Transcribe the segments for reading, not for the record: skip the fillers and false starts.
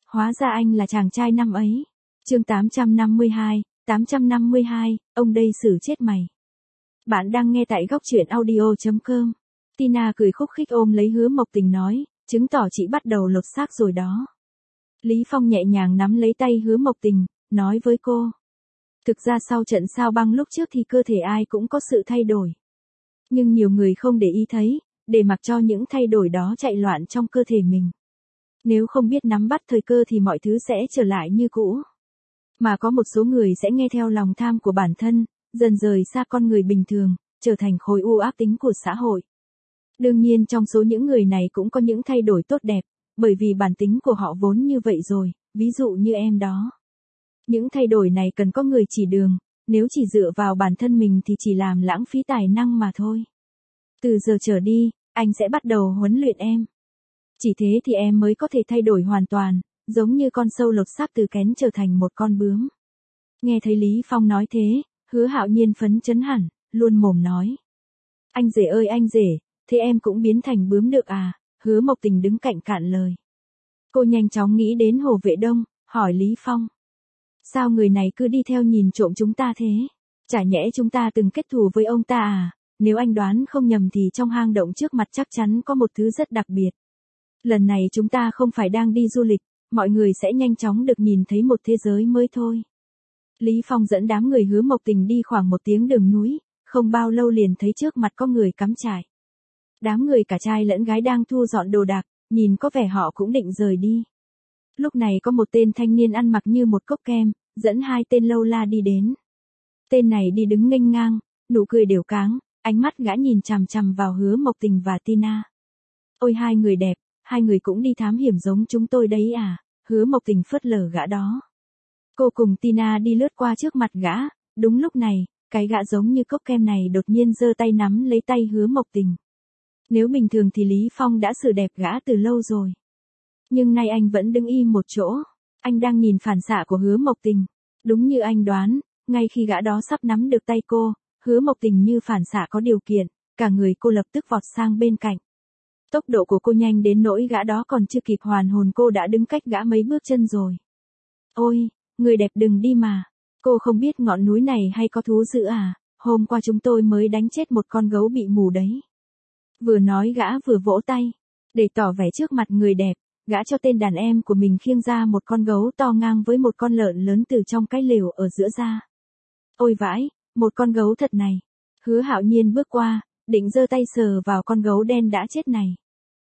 Hóa ra anh là chàng trai năm ấy. Chương 852, ông đây xử chết mày. Bạn đang nghe tại góc truyện audio.com. Tina cười khúc khích ôm lấy Hứa Mộc Tình nói, chứng tỏ chị bắt đầu lột xác rồi đó. Lý Phong nhẹ nhàng nắm lấy tay Hứa Mộc Tình, nói với cô. Thực ra sau trận sao băng lúc trước thì cơ thể ai cũng có sự thay đổi. Nhưng nhiều người không để ý thấy, để mặc cho những thay đổi đó chạy loạn trong cơ thể mình. Nếu không biết nắm bắt thời cơ thì mọi thứ sẽ trở lại như cũ. Mà có một số người sẽ nghe theo lòng tham của bản thân, dần rời xa con người bình thường, trở thành khối u ác tính của xã hội. Đương nhiên trong số những người này cũng có những thay đổi tốt đẹp, bởi vì bản tính của họ vốn như vậy rồi, ví dụ như em đó. Những thay đổi này cần có người chỉ đường, nếu chỉ dựa vào bản thân mình thì chỉ làm lãng phí tài năng mà thôi. Từ giờ trở đi, anh sẽ bắt đầu huấn luyện em. Chỉ thế thì em mới có thể thay đổi hoàn toàn, giống như con sâu lột xác từ kén trở thành một con bướm. Nghe thấy Lý Phong nói thế, Hứa Hạo Nhiên phấn chấn hẳn, luôn mồm nói. Anh rể ơi anh rể, thế em cũng biến thành bướm được à? Hứa Mộc Tình đứng cạnh cạn lời. Cô nhanh chóng nghĩ đến Hồ Vệ Đông, hỏi Lý Phong. Sao người này cứ đi theo nhìn trộm chúng ta thế? Chả nhẽ chúng ta từng kết thù với ông ta à? Nếu anh đoán không nhầm thì trong hang động trước mặt chắc chắn có một thứ rất đặc biệt. Lần này chúng ta không phải đang đi du lịch, mọi người sẽ nhanh chóng được nhìn thấy một thế giới mới thôi. Lý Phong dẫn đám người Hứa Mộc Tình đi khoảng 1 tiếng đường núi, không bao lâu liền thấy trước mặt có người cắm trại. Đám người cả trai lẫn gái đang thu dọn đồ đạc, nhìn có vẻ họ cũng định rời đi. Lúc này có một tên thanh niên ăn mặc như một cốc kem, dẫn 2 tên lâu la đi đến. Tên này đi đứng nghênh ngang, nụ cười đều cáng, ánh mắt gã nhìn chằm chằm vào Hứa Mộc Tình và Tina. Ôi hai người đẹp, hai người cũng đi thám hiểm giống chúng tôi đấy à? Hứa Mộc Tình phớt lờ gã đó. Cô cùng Tina đi lướt qua trước mặt gã, đúng lúc này, cái gã giống như cốc kem này đột nhiên giơ tay nắm lấy tay Hứa Mộc Tình. Nếu bình thường thì Lý Phong đã xử đẹp gã từ lâu rồi. Nhưng nay anh vẫn đứng im một chỗ, anh đang nhìn phản xạ của Hứa Mộc Tình. Đúng như anh đoán, ngay khi gã đó sắp nắm được tay cô, Hứa Mộc Tình như phản xạ có điều kiện, cả người cô lập tức vọt sang bên cạnh. Tốc độ của cô nhanh đến nỗi gã đó còn chưa kịp hoàn hồn cô đã đứng cách gã mấy bước chân rồi. Ôi, người đẹp đừng đi mà. Cô không biết ngọn núi này hay có thú dữ à? Hôm qua chúng tôi mới đánh chết một con gấu bị mù đấy. Vừa nói gã vừa vỗ tay. Để tỏ vẻ trước mặt người đẹp, gã cho tên đàn em của mình khiêng ra một con gấu to ngang với một con lợn lớn từ trong cái lều ở giữa ra. Ôi vãi, một con gấu thật này. Hứa Hạo Nhiên bước qua, định giơ tay sờ vào con gấu đen đã chết này.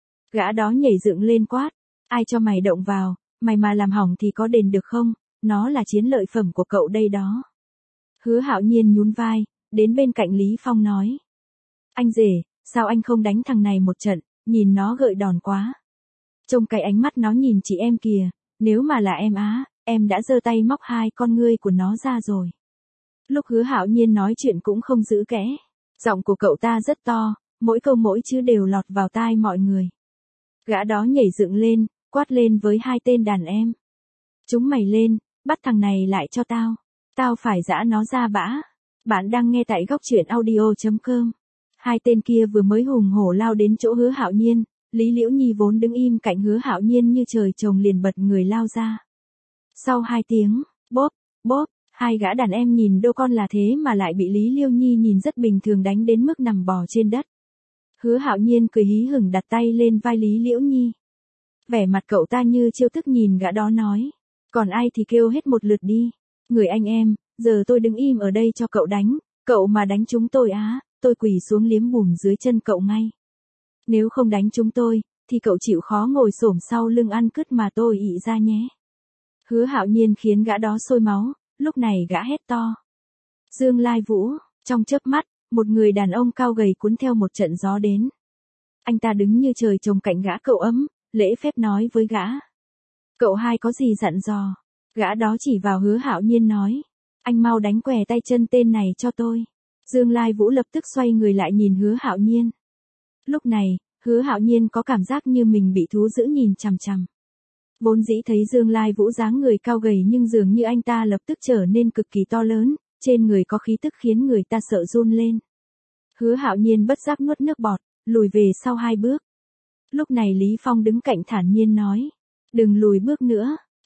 Gã đó nhảy dựng lên quát, ai cho mày động vào, mày mà làm hỏng thì có đền được không, nó là chiến lợi phẩm của cậu đây đó. Hứa Hạo Nhiên nhún vai, đến bên cạnh Lý Phong nói. Anh rể, sao anh không đánh thằng này một trận, nhìn nó gợi đòn quá. Trông cái ánh mắt nó nhìn chị em kìa, nếu mà là em á, em đã giơ tay móc 2 con ngươi của nó ra rồi. Lúc Hứa Hạo Nhiên nói chuyện cũng không giữ kẽ. Giọng của cậu ta rất to, mỗi câu mỗi chữ đều lọt vào tai mọi người. Gã đó nhảy dựng lên, quát lên với 2 tên đàn em. Chúng mày lên, bắt thằng này lại cho tao. Tao phải giã nó ra bã. Bạn đang nghe tại góc truyện audio.com. 2 tên kia vừa mới hùng hổ lao đến chỗ Hứa Hạo Nhiên, Lý Liễu Nhi vốn đứng im cạnh Hứa Hạo Nhiên như trời trồng liền bật người lao ra. Sau 2 tiếng, bóp, bóp, 2 gã đàn em nhìn đô con là thế mà lại bị Lý Liễu Nhi nhìn rất bình thường đánh đến mức nằm bò trên đất. Hứa Hạo Nhiên cười hí hửng đặt tay lên vai Lý Liễu Nhi. Vẻ mặt cậu ta như trêu tức nhìn gã đó nói. Còn ai thì kêu hết một lượt đi. Người anh em, giờ tôi đứng im ở đây cho cậu đánh. Cậu mà đánh chúng tôi á, tôi quỳ xuống liếm bùn dưới chân cậu ngay. Nếu không đánh chúng tôi, thì cậu chịu khó ngồi xổm sau lưng ăn cứt mà tôi ị ra nhé. Hứa Hạo Nhiên khiến gã đó sôi máu, lúc này gã hét to. Dương Lai Vũ, trong chớp mắt, một người đàn ông cao gầy cuốn theo một trận gió đến. Anh ta đứng như trời trồng cạnh gã cậu ấm, lễ phép nói với gã. Cậu hai có gì dặn dò? Gã đó chỉ vào Hứa Hạo Nhiên nói. Anh mau đánh què tay chân tên này cho tôi. Dương Lai Vũ lập tức xoay người lại nhìn Hứa Hạo Nhiên. Lúc này, Hứa Hạo Nhiên có cảm giác như mình bị thú dữ nhìn chằm chằm. Vốn dĩ thấy Dương Lai Vũ dáng người cao gầy nhưng dường như anh ta lập tức trở nên cực kỳ to lớn, trên người có khí tức khiến người ta sợ run lên. Hứa Hạo Nhiên bất giác nuốt nước bọt, lùi về sau 2 bước. Lúc này Lý Phong đứng cạnh thản nhiên nói, đừng lùi bước nữa,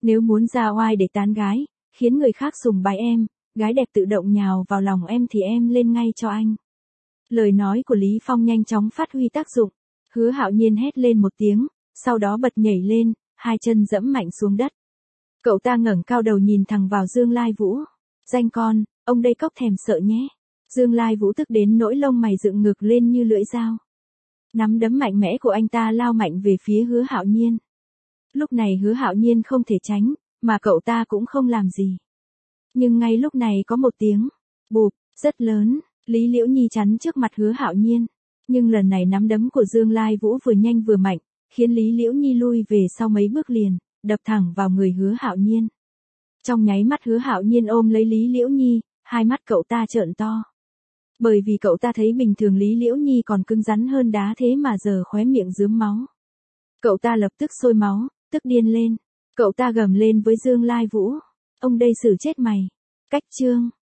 Nếu muốn ra oai để tán gái, khiến người khác sùng bái em, gái đẹp tự động nhào vào lòng em thì em lên ngay cho anh. Lời nói của Lý Phong nhanh chóng phát huy tác dụng. Hứa Hạo Nhiên hét lên một tiếng, sau đó bật nhảy lên, hai chân giẫm mạnh xuống đất. Cậu ta ngẩng cao đầu nhìn thẳng vào Dương Lai Vũ. Danh con, ông đây cóc thèm sợ nhé. Dương Lai Vũ tức đến nỗi lông mày dựng ngược lên như lưỡi dao. Nắm đấm mạnh mẽ của anh ta lao mạnh về phía Hứa Hạo Nhiên. Lúc này Hứa Hạo Nhiên không thể tránh, mà cậu ta cũng không làm gì. Nhưng ngay lúc này có một tiếng bụp rất lớn, Lý Liễu Nhi chắn trước mặt Hứa Hạo Nhiên. Nhưng lần này nắm đấm của Dương Lai Vũ vừa nhanh vừa mạnh, khiến Lý Liễu Nhi lui về sau mấy bước liền, đập thẳng vào người Hứa Hạo Nhiên. Trong nháy mắt Hứa Hạo Nhiên ôm lấy Lý Liễu Nhi, hai mắt cậu ta trợn to. Bởi vì cậu ta thấy bình thường Lý Liễu Nhi còn cứng rắn hơn đá thế mà giờ khóe miệng rướm máu. Cậu ta lập tức sôi máu, tức điên lên. Cậu ta gầm lên với Dương Lai Vũ. Ông đây xử chết mày. Cách chương.